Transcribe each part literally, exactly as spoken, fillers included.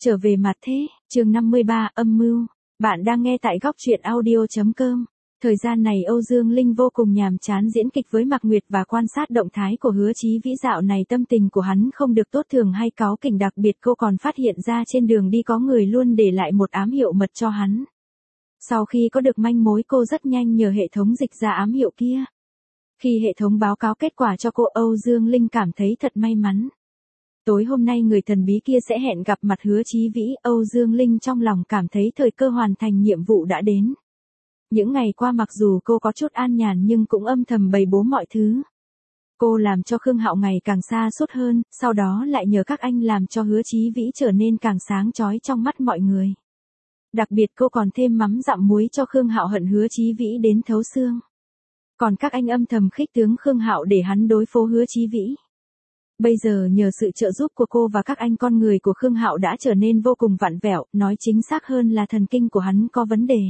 Trở về mặt thế, chương năm mươi ba, âm mưu. Bạn đang nghe tại góc truyện audio chấm com. Thời gian này Âu Dương Linh vô cùng nhàm chán diễn kịch với Mạc Nguyệt và quan sát động thái của Hứa Chí Vĩ. Dạo này tâm tình của hắn không được tốt thường hay cáu kỉnh, đặc biệt cô còn phát hiện ra trên đường đi có người luôn để lại một ám hiệu mật cho hắn. Sau khi có được manh mối, cô rất nhanh nhờ hệ thống dịch ra ám hiệu kia. Khi hệ thống báo cáo kết quả cho cô, Âu Dương Linh cảm thấy thật may mắn. Tối hôm nay người thần bí kia sẽ hẹn gặp mặt Hứa Chí Vĩ. Âu Dương Linh trong lòng cảm thấy thời cơ hoàn thành nhiệm vụ đã đến. Những ngày qua mặc dù cô có chút an nhàn nhưng cũng âm thầm bày bố mọi thứ. Cô làm cho Khương Hạo ngày càng xa sút hơn, sau đó lại nhờ các anh làm cho Hứa Chí Vĩ trở nên càng sáng chói trong mắt mọi người. Đặc biệt cô còn thêm mắm dặm muối cho Khương Hạo hận Hứa Chí Vĩ đến thấu xương. Còn các anh âm thầm khích tướng Khương Hạo để hắn đối phó Hứa Chí Vĩ. Bây giờ nhờ sự trợ giúp của cô và các anh, con người của Khương Hạo đã trở nên vô cùng vặn vẹo, nói chính xác hơn là thần kinh của hắn có vấn đề.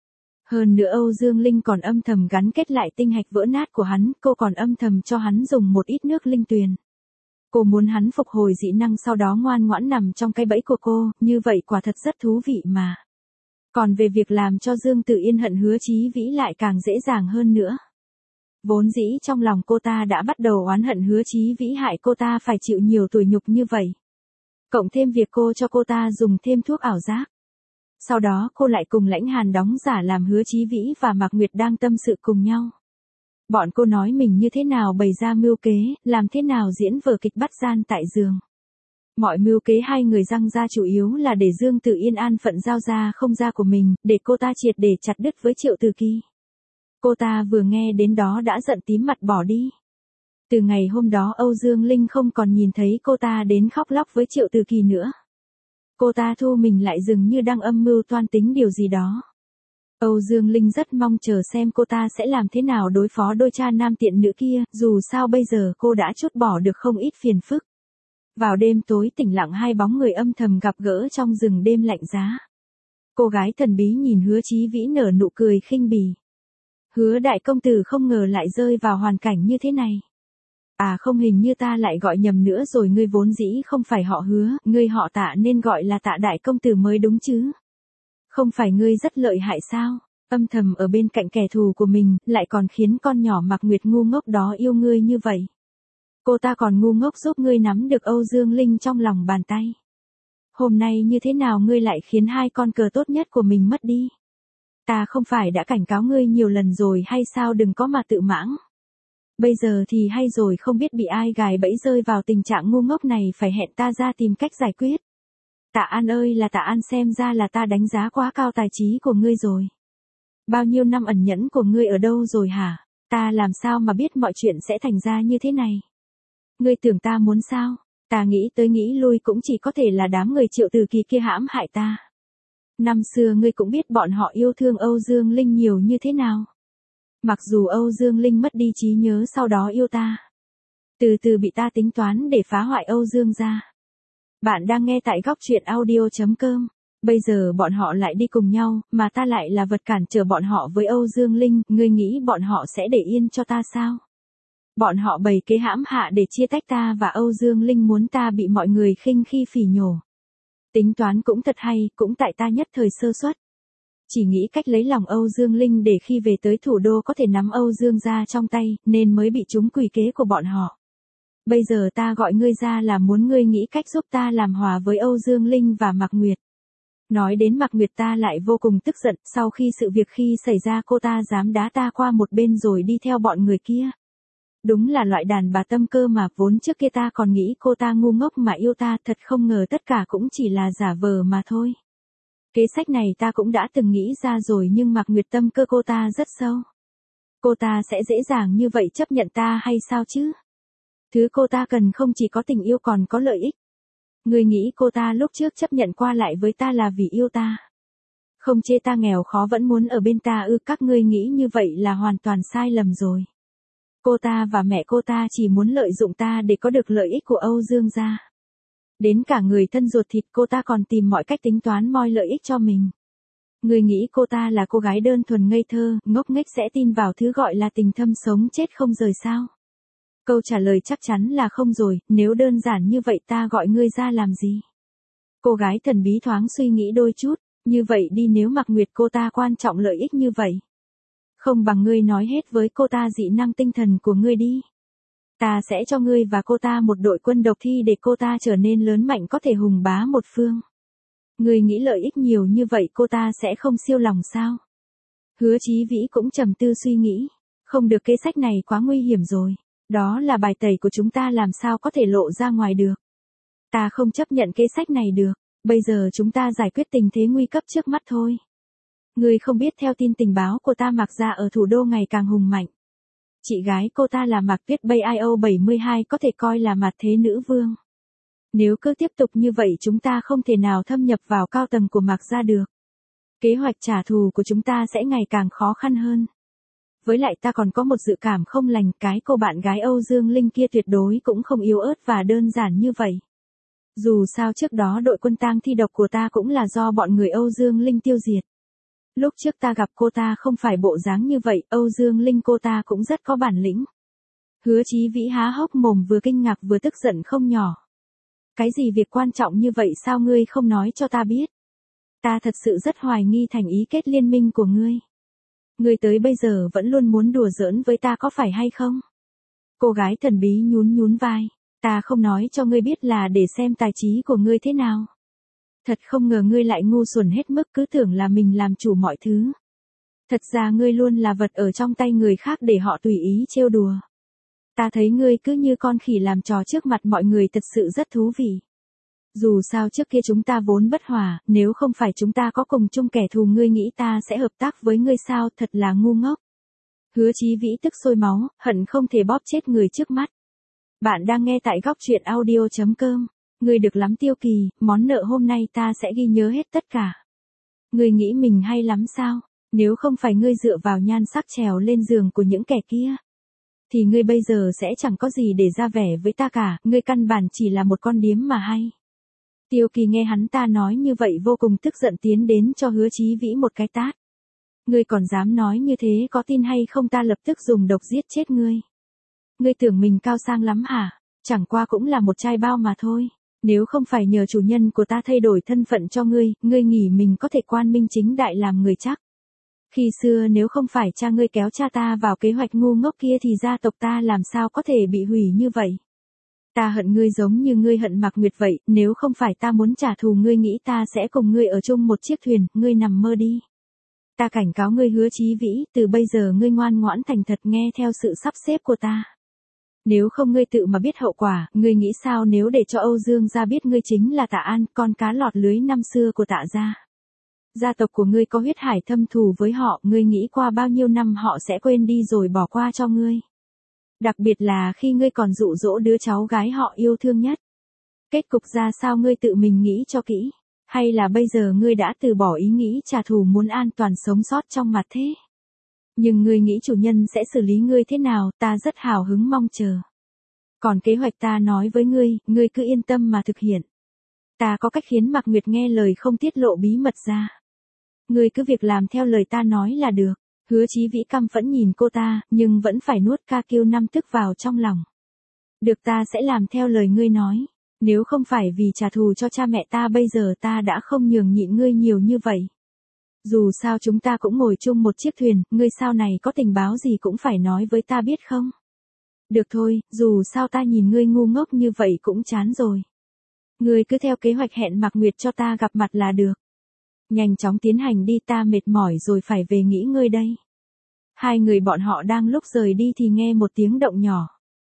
Hơn nữa Âu Dương Linh còn âm thầm gắn kết lại tinh hạch vỡ nát của hắn, cô còn âm thầm cho hắn dùng một ít nước linh tuyền. Cô muốn hắn phục hồi dị năng sau đó ngoan ngoãn nằm trong cái bẫy của cô, như vậy quả thật rất thú vị mà. Còn về việc làm cho Dương Tử Yên hận Hứa Chí Vĩ lại càng dễ dàng hơn nữa. Vốn dĩ trong lòng cô ta đã bắt đầu oán hận Hứa Chí Vĩ hại cô ta phải chịu nhiều tủi nhục như vậy. Cộng thêm việc cô cho cô ta dùng thêm thuốc ảo giác. Sau đó cô lại cùng Lãnh Hàn đóng giả làm Hứa Chí Vĩ và Mạc Nguyệt đang tâm sự cùng nhau. Bọn cô nói mình như thế nào bày ra mưu kế, làm thế nào diễn vở kịch bắt gian tại giường. Mọi mưu kế hai người răng ra chủ yếu là để Dương Tử Yên an phận giao ra không ra của mình, để cô ta triệt để chặt đứt với Triệu Từ Kỳ. Cô ta vừa nghe đến đó đã giận tím mặt bỏ đi. Từ ngày hôm đó Âu Dương Linh không còn nhìn thấy cô ta đến khóc lóc với Triệu Từ Kỳ nữa. Cô ta thu mình lại dường như đang âm mưu toan tính điều gì đó. Âu Dương Linh rất mong chờ xem cô ta sẽ làm thế nào đối phó đôi cha nam tiện nữ kia, dù sao bây giờ cô đã trút bỏ được không ít phiền phức. Vào đêm tối tĩnh lặng, hai bóng người âm thầm gặp gỡ trong rừng đêm lạnh giá. Cô gái thần bí nhìn Hứa Chí Vĩ nở nụ cười khinh bỉ. Hứa đại công tử không ngờ lại rơi vào hoàn cảnh như thế này. À không, hình như ta lại gọi nhầm nữa rồi, ngươi vốn dĩ không phải họ Hứa, ngươi họ Tạ nên gọi là Tạ đại công tử mới đúng chứ. Không phải ngươi rất lợi hại sao, âm thầm ở bên cạnh kẻ thù của mình, lại còn khiến con nhỏ Mạc Nguyệt ngu ngốc đó yêu ngươi như vậy. Cô ta còn ngu ngốc giúp ngươi nắm được Âu Dương Linh trong lòng bàn tay. Hôm nay như thế nào ngươi lại khiến hai con cờ tốt nhất của mình mất đi? Ta không phải đã cảnh cáo ngươi nhiều lần rồi hay sao, đừng có mà tự mãng. Bây giờ thì hay rồi, không biết bị ai gài bẫy rơi vào tình trạng ngu ngốc này, phải hẹn ta ra tìm cách giải quyết. Tạ An ơi là Tạ An, xem ra là ta đánh giá quá cao tài trí của ngươi rồi. Bao nhiêu năm ẩn nhẫn của ngươi ở đâu rồi hả? Ta làm sao mà biết mọi chuyện sẽ thành ra như thế này? Ngươi tưởng ta muốn sao? Ta nghĩ tới nghĩ lui cũng chỉ có thể là đám người Triệu Từ Kỳ kia hãm hại ta. Năm xưa ngươi cũng biết bọn họ yêu thương Âu Dương Linh nhiều như thế nào. Mặc dù Âu Dương Linh mất đi trí nhớ sau đó yêu ta. Từ từ bị ta tính toán để phá hoại Âu Dương gia. Bạn đang nghe tại góc truyện audio chấm com. Bây giờ bọn họ lại đi cùng nhau, mà ta lại là vật cản trở bọn họ với Âu Dương Linh, ngươi nghĩ bọn họ sẽ để yên cho ta sao? Bọn họ bày kế hãm hạ để chia tách ta và Âu Dương Linh, muốn ta bị mọi người khinh khi phỉ nhổ. Tính toán cũng thật hay, cũng tại ta nhất thời sơ suất. Chỉ nghĩ cách lấy lòng Âu Dương Linh để khi về tới thủ đô có thể nắm Âu Dương gia trong tay, nên mới bị trúng quỷ kế của bọn họ. Bây giờ ta gọi ngươi ra là muốn ngươi nghĩ cách giúp ta làm hòa với Âu Dương Linh và Mạc Nguyệt. Nói đến Mạc Nguyệt ta lại vô cùng tức giận, sau khi sự việc khi xảy ra cô ta dám đá ta qua một bên rồi đi theo bọn người kia. Đúng là loại đàn bà tâm cơ mà, vốn trước kia ta còn nghĩ cô ta ngu ngốc mà yêu ta, thật không ngờ tất cả cũng chỉ là giả vờ mà thôi. Kế sách này ta cũng đã từng nghĩ ra rồi, nhưng Mạc Nguyệt tâm cơ cô ta rất sâu. Cô ta sẽ dễ dàng như vậy chấp nhận ta hay sao chứ? Thứ cô ta cần không chỉ có tình yêu còn có lợi ích. Ngươi nghĩ cô ta lúc trước chấp nhận qua lại với ta là vì yêu ta? Không chê ta nghèo khó vẫn muốn ở bên ta ư? Các ngươi nghĩ như vậy là hoàn toàn sai lầm rồi. Cô ta và mẹ cô ta chỉ muốn lợi dụng ta để có được lợi ích của Âu Dương gia. Đến cả người thân ruột thịt cô ta còn tìm mọi cách tính toán moi lợi ích cho mình. Ngươi nghĩ cô ta là cô gái đơn thuần ngây thơ, ngốc nghếch sẽ tin vào thứ gọi là tình thâm sống chết không rời sao? Câu trả lời chắc chắn là không rồi, nếu đơn giản như vậy ta gọi ngươi ra làm gì? Cô gái thần bí thoáng suy nghĩ đôi chút, như vậy đi nếu Mạc Nguyệt cô ta quan trọng lợi ích như vậy. Không bằng ngươi nói hết với cô ta dị năng tinh thần của ngươi đi. Ta sẽ cho ngươi và cô ta một đội quân độc thi để cô ta trở nên lớn mạnh có thể hùng bá một phương. Ngươi nghĩ lợi ích nhiều như vậy cô ta sẽ không siêu lòng sao? Hứa Chí Vĩ cũng trầm tư suy nghĩ. Không được, kế sách này quá nguy hiểm rồi. Đó là bài tẩy của chúng ta, làm sao có thể lộ ra ngoài được. Ta không chấp nhận kế sách này được. Bây giờ chúng ta giải quyết tình thế nguy cấp trước mắt thôi. Ngươi không biết theo tin tình báo của ta, Mạc gia ở thủ đô ngày càng hùng mạnh. Chị gái cô ta là Mạc Tuyết Bay I O bảy mươi hai có thể coi là mặt thế nữ vương. Nếu cứ tiếp tục như vậy chúng ta không thể nào thâm nhập vào cao tầng của Mạc gia được. Kế hoạch trả thù của chúng ta sẽ ngày càng khó khăn hơn. Với lại ta còn có một dự cảm không lành, cái cô bạn gái Âu Dương Linh kia tuyệt đối cũng không yếu ớt và đơn giản như vậy. Dù sao trước đó đội quân tang thi độc của ta cũng là do bọn người Âu Dương Linh tiêu diệt. Lúc trước ta gặp cô ta không phải bộ dáng như vậy, Âu Dương Linh cô ta cũng rất có bản lĩnh. Hứa Chí Vĩ há hốc mồm, vừa kinh ngạc vừa tức giận không nhỏ. Cái gì việc quan trọng như vậy sao ngươi không nói cho ta biết? Ta thật sự rất hoài nghi thành ý kết liên minh của ngươi. Ngươi tới bây giờ vẫn luôn muốn đùa giỡn với ta có phải hay không? Cô gái thần bí nhún nhún vai. Ta không nói cho ngươi biết là để xem tài trí của ngươi thế nào. Thật không ngờ ngươi lại ngu xuẩn hết mức, cứ tưởng là mình làm chủ mọi thứ. Thật ra ngươi luôn là vật ở trong tay người khác để họ tùy ý trêu đùa. Ta thấy ngươi cứ như con khỉ làm trò trước mặt mọi người, thật sự rất thú vị. Dù sao trước kia chúng ta vốn bất hòa, nếu không phải chúng ta có cùng chung kẻ thù, ngươi nghĩ ta sẽ hợp tác với ngươi sao? Thật là ngu ngốc. Hứa Chí Vĩ tức sôi máu, hận không thể bóp chết người trước mắt. Bạn đang nghe tại góc truyện audio chấm com. Ngươi được lắm Tiêu Kỳ, món nợ hôm nay ta sẽ ghi nhớ hết tất cả. Ngươi nghĩ mình hay lắm sao? Nếu không phải ngươi dựa vào nhan sắc trèo lên giường của những kẻ kia, thì ngươi bây giờ sẽ chẳng có gì để ra vẻ với ta cả, ngươi căn bản chỉ là một con điếm mà hay. Tiêu Kỳ nghe hắn ta nói như vậy vô cùng tức giận, tiến đến cho Hứa Chí Vĩ một cái tát. Ngươi còn dám nói như thế, có tin hay không ta lập tức dùng độc giết chết ngươi. Ngươi tưởng mình cao sang lắm hả? Chẳng qua cũng là một chai bao mà thôi. Nếu không phải nhờ chủ nhân của ta thay đổi thân phận cho ngươi, ngươi nghĩ mình có thể quan minh chính đại làm người chắc. Khi xưa nếu không phải cha ngươi kéo cha ta vào kế hoạch ngu ngốc kia thì gia tộc ta làm sao có thể bị hủy như vậy. Ta hận ngươi giống như ngươi hận Mạc Nguyệt vậy, nếu không phải ta muốn trả thù ngươi nghĩ ta sẽ cùng ngươi ở chung một chiếc thuyền, ngươi nằm mơ đi. Ta cảnh cáo ngươi Hứa Chí Vĩ, từ bây giờ ngươi ngoan ngoãn thành thật nghe theo sự sắp xếp của ta. Nếu không ngươi tự mà biết hậu quả, ngươi nghĩ sao nếu để cho Âu Dương gia biết ngươi chính là Tạ An, con cá lọt lưới năm xưa của Tạ gia. Gia tộc của ngươi có huyết hải thâm thù với họ, ngươi nghĩ qua bao nhiêu năm họ sẽ quên đi rồi bỏ qua cho ngươi. Đặc biệt là khi ngươi còn dụ dỗ đứa cháu gái họ yêu thương nhất. Kết cục ra sao ngươi tự mình nghĩ cho kỹ. Hay là bây giờ ngươi đã từ bỏ ý nghĩ trả thù, muốn an toàn sống sót trong mặt thế? Nhưng ngươi nghĩ chủ nhân sẽ xử lý ngươi thế nào, ta rất hào hứng mong chờ. Còn kế hoạch ta nói với ngươi, ngươi cứ yên tâm mà thực hiện. Ta có cách khiến Mạc Nguyệt nghe lời không tiết lộ bí mật ra. Ngươi cứ việc làm theo lời ta nói là được. Hứa Chí Vĩ căm phẫn nhìn cô ta, nhưng vẫn phải nuốt ca kiêu năm tức vào trong lòng. Được, ta sẽ làm theo lời ngươi nói. Nếu không phải vì trả thù cho cha mẹ ta bây giờ ta đã không nhường nhịn ngươi nhiều như vậy. Dù sao chúng ta cũng ngồi chung một chiếc thuyền, ngươi sau này có tình báo gì cũng phải nói với ta biết không? Được thôi, dù sao ta nhìn ngươi ngu ngốc như vậy cũng chán rồi. Ngươi cứ theo kế hoạch hẹn Mạc Nguyệt cho ta gặp mặt là được. Nhanh chóng tiến hành đi, ta mệt mỏi rồi phải về nghỉ ngơi đây. Hai người bọn họ đang lúc rời đi thì nghe một tiếng động nhỏ.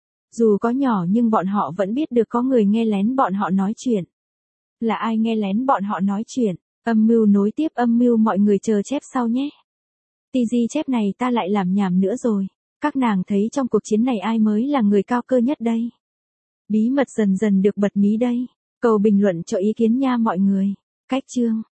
Dù có nhỏ nhưng bọn họ vẫn biết được có người nghe lén bọn họ nói chuyện. Là ai nghe lén bọn họ nói chuyện? Âm mưu nối tiếp âm mưu, mọi người chờ chép sau nhé. Tì gì chép này ta lại làm nhảm nữa rồi. Các nàng thấy trong cuộc chiến này ai mới là người cao cơ nhất đây? Bí mật dần dần được bật mí đây. Cầu bình luận cho ý kiến nha mọi người. Cách chương.